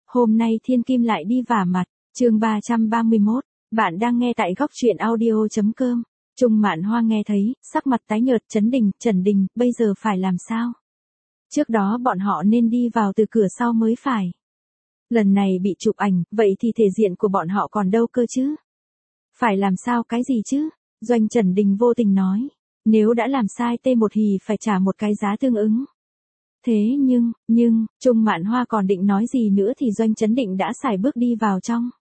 Hôm nay Thiên Kim lại đi vả mặt, chương 331, bạn đang nghe tại góc truyện audio.com. Trung Mạn Hoa nghe thấy, sắc mặt tái nhợt. Trần Đình, bây giờ phải làm sao? Trước đó bọn họ nên đi vào từ cửa sau mới phải. Lần này bị chụp ảnh, vậy thì thể diện của bọn họ còn đâu cơ chứ? Phải làm sao cái gì chứ? Doanh Trần Đình vô tình nói. Nếu đã làm sai T1 thì phải trả một cái giá tương ứng. Thế nhưng, Trung Mạn Hoa còn định nói gì nữa thì Doanh Chấn Định đã sải bước đi vào trong.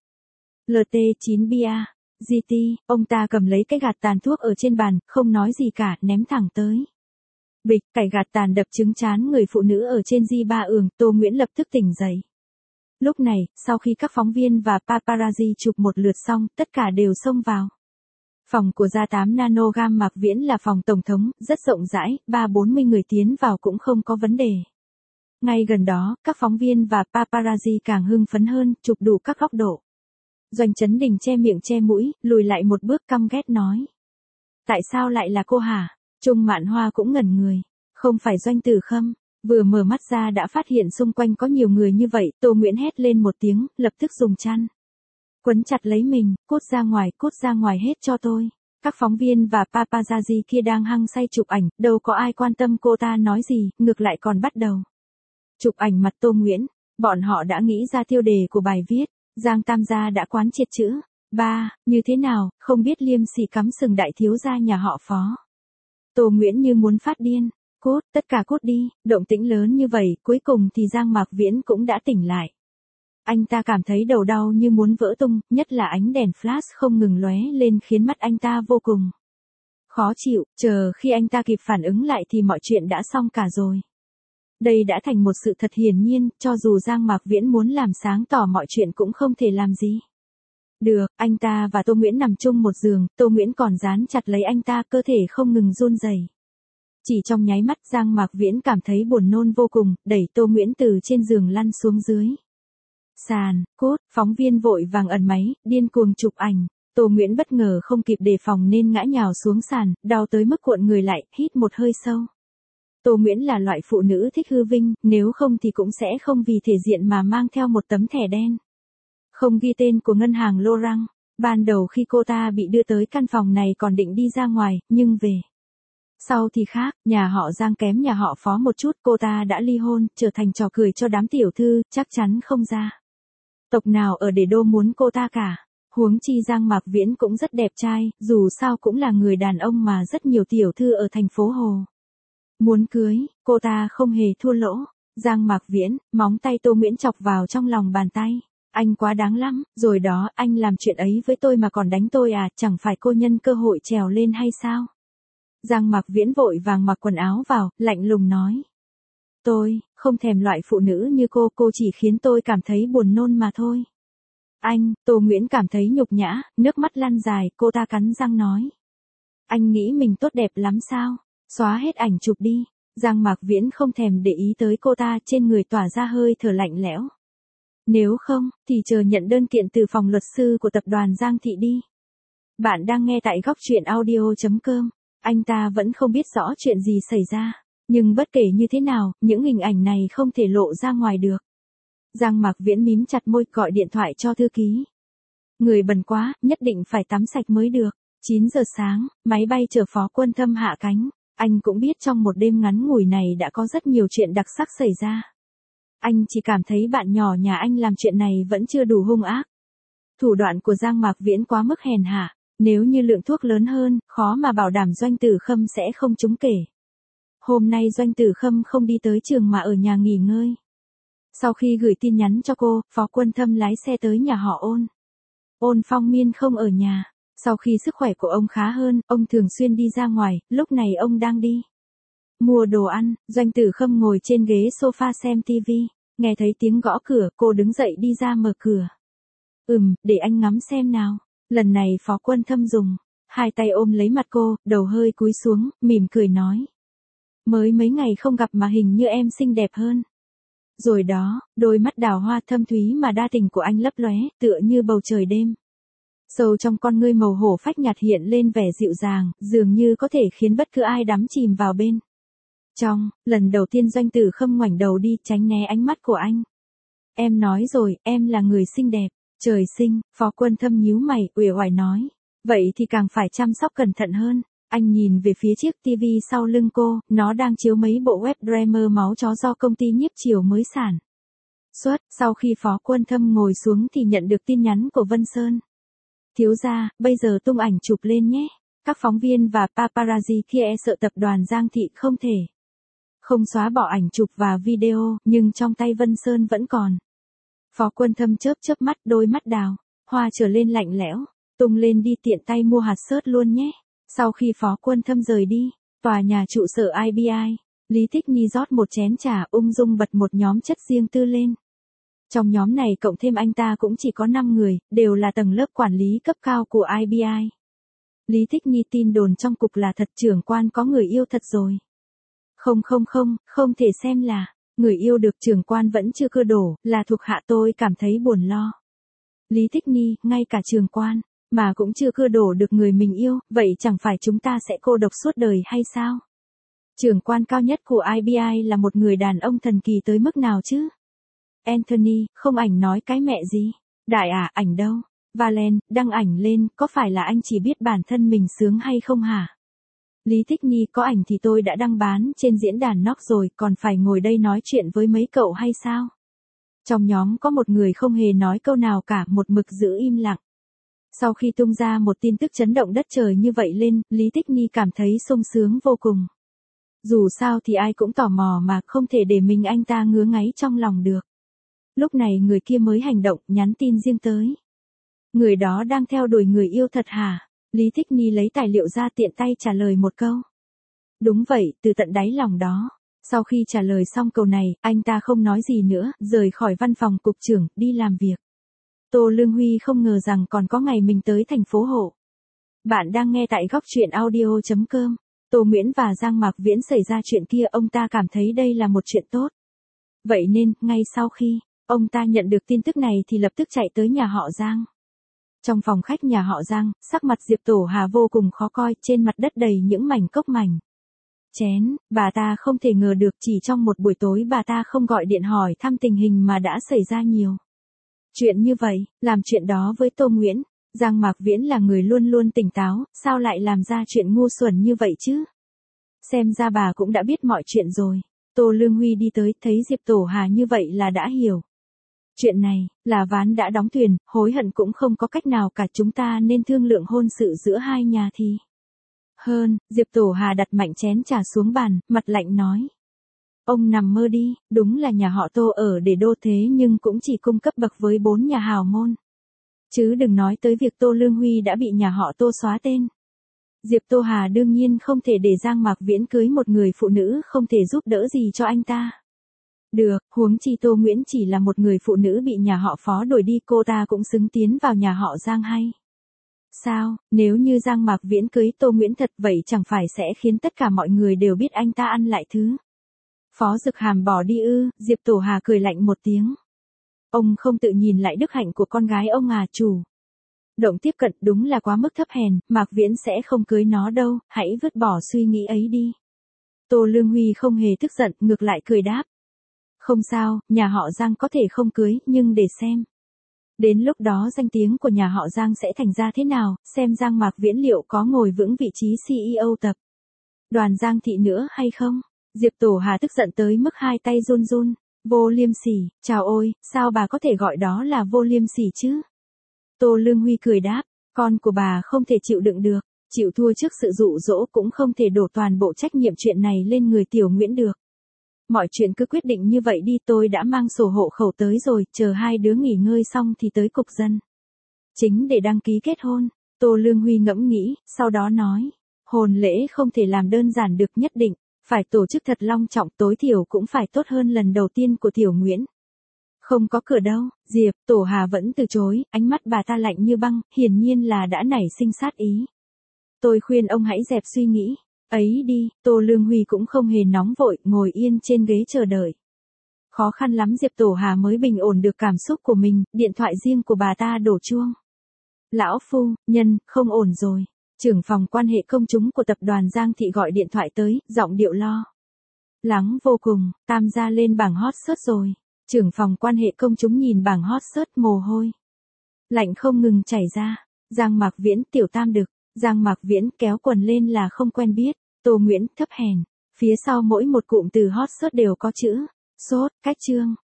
LT9 bia, GT, ông ta cầm lấy cái gạt tàn thuốc ở trên bàn, không nói gì cả, ném thẳng tới. Bịch, cày gạt tàn đập trúng trán người phụ nữ ở trên Di3 ường, Tô Nguyễn lập tức tỉnh dậy. Lúc này, sau khi các phóng viên và paparazzi chụp một lượt xong, tất cả đều xông vào. Phòng của Gia 8 Nanogam Mạc Viễn là phòng tổng thống, rất rộng rãi, 30-40 người tiến vào cũng không có vấn đề. Ngay gần đó, các phóng viên và paparazzi càng hưng phấn hơn, chụp đủ các góc độ. Doanh Chấn Đình che miệng che mũi, lùi lại một bước căm ghét nói. Tại sao lại là cô hả? Trung Mạn Hoa cũng ngẩn người. Không phải Doanh Tử Khâm. Vừa mở mắt ra đã phát hiện xung quanh có nhiều người như vậy, Tô Nguyễn hét lên một tiếng, lập tức dùng chăn quấn chặt lấy mình, cút ra ngoài hết cho tôi. Các phóng viên và paparazzi kia đang hăng say chụp ảnh, đâu có ai quan tâm cô ta nói gì, ngược lại còn bắt đầu chụp ảnh mặt Tô Nguyễn. Bọn họ đã nghĩ ra tiêu đề của bài viết, Giang Tam Gia đã quán triệt chữ ba, như thế nào, không biết liêm sỉ cắm sừng đại thiếu gia nhà họ Phó. Tô Nguyễn như muốn phát điên. Cút, tất cả cút đi, động tĩnh lớn như vậy, cuối cùng thì Giang Mạc Viễn cũng đã tỉnh lại. Anh ta cảm thấy đầu đau như muốn vỡ tung, nhất là ánh đèn flash không ngừng lóe lên khiến mắt anh ta vô cùng khó chịu. Chờ khi anh ta kịp phản ứng lại thì mọi chuyện đã xong cả rồi. Đây đã thành một sự thật hiển nhiên, cho dù Giang Mạc Viễn muốn làm sáng tỏ mọi chuyện cũng không thể làm gì được. Anh ta và Tô Nguyễn nằm chung một giường, Tô Nguyễn còn dán chặt lấy anh ta, cơ thể không ngừng run rẩy. Chỉ trong nháy mắt Giang Mạc Viễn cảm thấy buồn nôn vô cùng, đẩy Tô Nguyễn từ trên giường lăn xuống dưới sàn. Cốt, phóng viên vội vàng ẩn máy, điên cuồng chụp ảnh. Tô Nguyễn bất ngờ không kịp đề phòng nên ngã nhào xuống sàn, đau tới mức cuộn người lại, hít một hơi sâu. Tô Nguyễn là loại phụ nữ thích hư vinh, nếu không thì cũng sẽ không vì thể diện mà mang theo một tấm thẻ đen không ghi tên của ngân hàng Lorang. Ban đầu khi cô ta bị đưa tới căn phòng này còn định đi ra ngoài, nhưng về sau thì khác, nhà họ Giang kém nhà họ Phó một chút, cô ta đã ly hôn, trở thành trò cười cho đám tiểu thư, chắc chắn không ra tộc nào ở Đế Đô muốn cô ta cả. Huống chi Giang Mạc Viễn cũng rất đẹp trai, dù sao cũng là người đàn ông mà rất nhiều tiểu thư ở thành phố Hồ muốn cưới, cô ta không hề thua lỗ. Giang Mạc Viễn, móng tay Tô Nguyễn chọc vào trong lòng bàn tay. Anh quá đáng lắm, rồi đó, anh làm chuyện ấy với tôi mà còn đánh tôi à, chẳng phải cô nhân cơ hội trèo lên hay sao? Giang Mạc Viễn vội vàng mặc quần áo vào, lạnh lùng nói. Tôi, không thèm loại phụ nữ như cô chỉ khiến tôi cảm thấy buồn nôn mà thôi. Anh, Tô Nguyễn cảm thấy nhục nhã, nước mắt lăn dài, cô ta cắn răng nói. Anh nghĩ mình tốt đẹp lắm sao? Xóa hết ảnh chụp đi. Giang Mạc Viễn không thèm để ý tới cô ta, trên người tỏa ra hơi thở lạnh lẽo. Nếu không, thì chờ nhận đơn kiện từ phòng luật sư của tập đoàn Giang Thị đi. Bạn đang nghe tại góc truyện audio.com. Anh ta vẫn không biết rõ chuyện gì xảy ra, nhưng bất kể như thế nào, những hình ảnh này không thể lộ ra ngoài được. Giang Mạc Viễn mím chặt môi, gọi điện thoại cho thư ký. Người bần quá, nhất định phải tắm sạch mới được. 9 giờ sáng, máy bay chở Phó Quân Thâm hạ cánh. Anh cũng biết trong một đêm ngắn ngủi này đã có rất nhiều chuyện đặc sắc xảy ra. Anh chỉ cảm thấy bạn nhỏ nhà anh làm chuyện này vẫn chưa đủ hung ác. Thủ đoạn của Giang Mạc Viễn quá mức hèn hạ. Nếu như lượng thuốc lớn hơn, khó mà bảo đảm Doanh Tử Khâm sẽ không trúng kể. Hôm nay Doanh Tử Khâm không đi tới trường mà ở nhà nghỉ ngơi. Sau khi gửi tin nhắn cho cô, Phó Quân Thâm lái xe tới nhà họ Ôn. Ôn Phong Miên không ở nhà. Sau khi sức khỏe của ông khá hơn, ông thường xuyên đi ra ngoài, lúc này ông đang đi mua đồ ăn. Doanh Tử Khâm ngồi trên ghế sofa xem TV. Nghe thấy tiếng gõ cửa, cô đứng dậy đi ra mở cửa. Để anh ngắm xem nào. Lần này Phó Quân Thâm dùng hai tay ôm lấy mặt cô, đầu hơi cúi xuống, mỉm cười nói. Mới mấy ngày không gặp mà hình như em xinh đẹp hơn. Rồi đó, đôi mắt đào hoa thâm thúy mà đa tình của anh lấp lóe, tựa như bầu trời đêm. Sâu trong con ngươi màu hổ phách nhạt hiện lên vẻ dịu dàng, dường như có thể khiến bất cứ ai đắm chìm vào bên trong. Lần đầu tiên Doanh Tử Khâm ngoảnh đầu đi, tránh né ánh mắt của anh. Em nói rồi, em là người xinh đẹp. Trời sinh, Phó Quân Thâm nhíu mày, uể oải nói. Vậy thì càng phải chăm sóc cẩn thận hơn. Anh nhìn về phía chiếc tivi sau lưng cô, nó đang chiếu mấy bộ web drama máu chó do công ty nhiếp chiều mới sản xuất. Sau khi Phó Quân Thâm ngồi xuống thì nhận được tin nhắn của Vân Sơn. Thiếu gia, bây giờ tung ảnh chụp lên nhé. Các phóng viên và paparazzi kia sợ tập đoàn Giang Thị không thể không xóa bỏ ảnh chụp và video, nhưng trong tay Vân Sơn vẫn còn. Phó Quân Thâm chớp chớp mắt, đôi mắt đào hoa trở lên lạnh lẽo. Tung lên đi, tiện tay mua hạt sớt luôn nhé. Sau khi Phó Quân Thâm rời đi, tòa nhà trụ sở IBI, Lý Tích Nhi rót một chén trà, ung dung bật một nhóm chất riêng tư lên. Trong nhóm này cộng thêm anh ta cũng chỉ có 5 người, đều là tầng lớp quản lý cấp cao của IBI. Lý Tích Nhi tin đồn trong cục là thật, trưởng quan có người yêu thật rồi. Không thể xem là người yêu được, trưởng quan vẫn chưa cưa đổ, là thuộc hạ, tôi cảm thấy buồn lo. Lý Tích Nhi, ngay cả trưởng quan mà cũng chưa cưa đổ được người mình yêu, vậy chẳng phải chúng ta sẽ cô độc suốt đời hay sao? Trưởng quan cao nhất của IBI là một người đàn ông thần kỳ tới mức nào chứ? Anthony, không, ảnh nói cái mẹ gì? Đại ảnh đâu? Valen, đăng ảnh lên, có phải là anh chỉ biết bản thân mình sướng hay không hả? Lý Tích Nhi, có ảnh thì tôi đã đăng bán trên diễn đàn Nox rồi, còn phải ngồi đây nói chuyện với mấy cậu hay sao? Trong nhóm có một người không hề nói câu nào cả, một mực giữ im lặng. Sau khi tung ra một tin tức chấn động đất trời như vậy lên, Lý Tích Nhi cảm thấy sung sướng vô cùng. Dù sao thì ai cũng tò mò mà, không thể để mình anh ta ngứa ngáy trong lòng được. Lúc này người kia mới hành động, nhắn tin riêng tới. Người đó đang theo đuổi người yêu thật hả? Lý Tích Nhi lấy tài liệu ra, tiện tay trả lời một câu. Đúng vậy, từ tận đáy lòng đó. Sau khi trả lời xong câu này, anh ta không nói gì nữa, rời khỏi văn phòng cục trưởng, đi làm việc. Tô Lương Huy không ngờ rằng còn có ngày mình tới thành phố Hộ. Bạn đang nghe tại góc truyện audio.com. Tô Nguyễn và Giang Mạc Viễn xảy ra chuyện kia, ông ta cảm thấy đây là một chuyện tốt. Vậy nên, ngay sau khi ông ta nhận được tin tức này thì lập tức chạy tới nhà họ Giang. Trong phòng khách nhà họ Giang, sắc mặt Diệp Tổ Hà vô cùng khó coi, trên mặt đất đầy những mảnh cốc mảnh chén. Bà ta không thể ngờ được chỉ trong một buổi tối bà ta không gọi điện hỏi thăm tình hình mà đã xảy ra nhiều chuyện như vậy. Làm chuyện đó với Tô Nguyễn, Giang Mạc Viễn là người luôn luôn tỉnh táo, sao lại làm ra chuyện ngu xuẩn như vậy chứ? Xem ra bà cũng đã biết mọi chuyện rồi. Tô Lương Huy đi tới, thấy Diệp Tổ Hà như vậy là đã hiểu. Chuyện này, là ván đã đóng thuyền, hối hận cũng không có cách nào cả, chúng ta nên thương lượng hôn sự giữa hai nhà thì hơn. Diệp Tổ Hà đặt mạnh chén trà xuống bàn, mặt lạnh nói. Ông nằm mơ đi, đúng là nhà họ Tô ở để đô thế nhưng cũng chỉ cung cấp bậc với 4 nhà hào môn. Chứ đừng nói tới việc Tô Lương Huy đã bị nhà họ Tô xóa tên. Diệp Tô Hà đương nhiên không thể để Giang Mạc Viễn cưới một người phụ nữ không thể giúp đỡ gì cho anh ta. Được, huống chi Tô Nguyễn chỉ là một người phụ nữ bị nhà họ Phó đuổi đi, cô ta cũng xứng tiến vào nhà họ Giang hay sao? Nếu như Giang Mạc Viễn cưới Tô Nguyễn thật, vậy chẳng phải sẽ khiến tất cả mọi người đều biết anh ta ăn lại thứ Phó Dực Hàm bỏ đi ư? Diệp Tổ Hà cười lạnh một tiếng. Ông không tự nhìn lại đức hạnh của con gái ông à? Chủ động tiếp cận đúng là quá mức thấp hèn, Mạc Viễn sẽ không cưới nó đâu, hãy vứt bỏ suy nghĩ ấy đi. Tô Lương Huy không hề tức giận, ngược lại cười đáp. Không sao, nhà họ Giang có thể không cưới, nhưng để xem. Đến lúc đó danh tiếng của nhà họ Giang sẽ thành ra thế nào, xem Giang Mạc Viễn liệu có ngồi vững vị trí CEO tập đoàn Giang Thị nữa hay không. Diệp Tổ Hà tức giận tới mức hai tay run run. Vô liêm sỉ, chào ôi, sao bà có thể gọi đó là vô liêm sỉ chứ? Tô Lương Huy cười đáp, con của bà không thể chịu đựng được, chịu thua trước sự dụ dỗ, cũng không thể đổ toàn bộ trách nhiệm chuyện này lên người Tiểu Nguyễn được. Mọi chuyện cứ quyết định như vậy đi, tôi đã mang sổ hộ khẩu tới rồi, chờ hai đứa nghỉ ngơi xong thì tới cục dân chính để đăng ký kết hôn. Tô Lương Huy ngẫm nghĩ, sau đó nói, hôn lễ không thể làm đơn giản được, nhất định phải tổ chức thật long trọng, tối thiểu cũng phải tốt hơn lần đầu tiên của Tiểu Nguyễn. Không có cửa đâu. Diệp Tổ Hà vẫn từ chối, ánh mắt bà ta lạnh như băng, hiển nhiên là đã nảy sinh sát ý. Tôi khuyên ông hãy dẹp suy nghĩ ấy đi. Tô Lương Huy cũng không hề nóng vội, ngồi yên trên ghế chờ đợi. Khó khăn lắm Diệp Tổ Hà mới bình ổn được cảm xúc của mình, điện thoại riêng của bà ta đổ chuông. Lão phu nhân, không ổn rồi. Trưởng phòng quan hệ công chúng của tập đoàn Giang Thị gọi điện thoại tới, giọng điệu lo lắng vô cùng. Tam gia lên bảng hot search rồi. Trưởng phòng quan hệ công chúng nhìn bảng hot search mồ hôi lạnh không ngừng chảy ra. Giang Mạc Viễn, Tiểu Tam Đực. Giang Mạc Viễn kéo quần lên là không quen biết. Tô Nguyễn, thấp hèn. Phía sau mỗi một cụm từ hot search đều có chữ sốt, cách chương.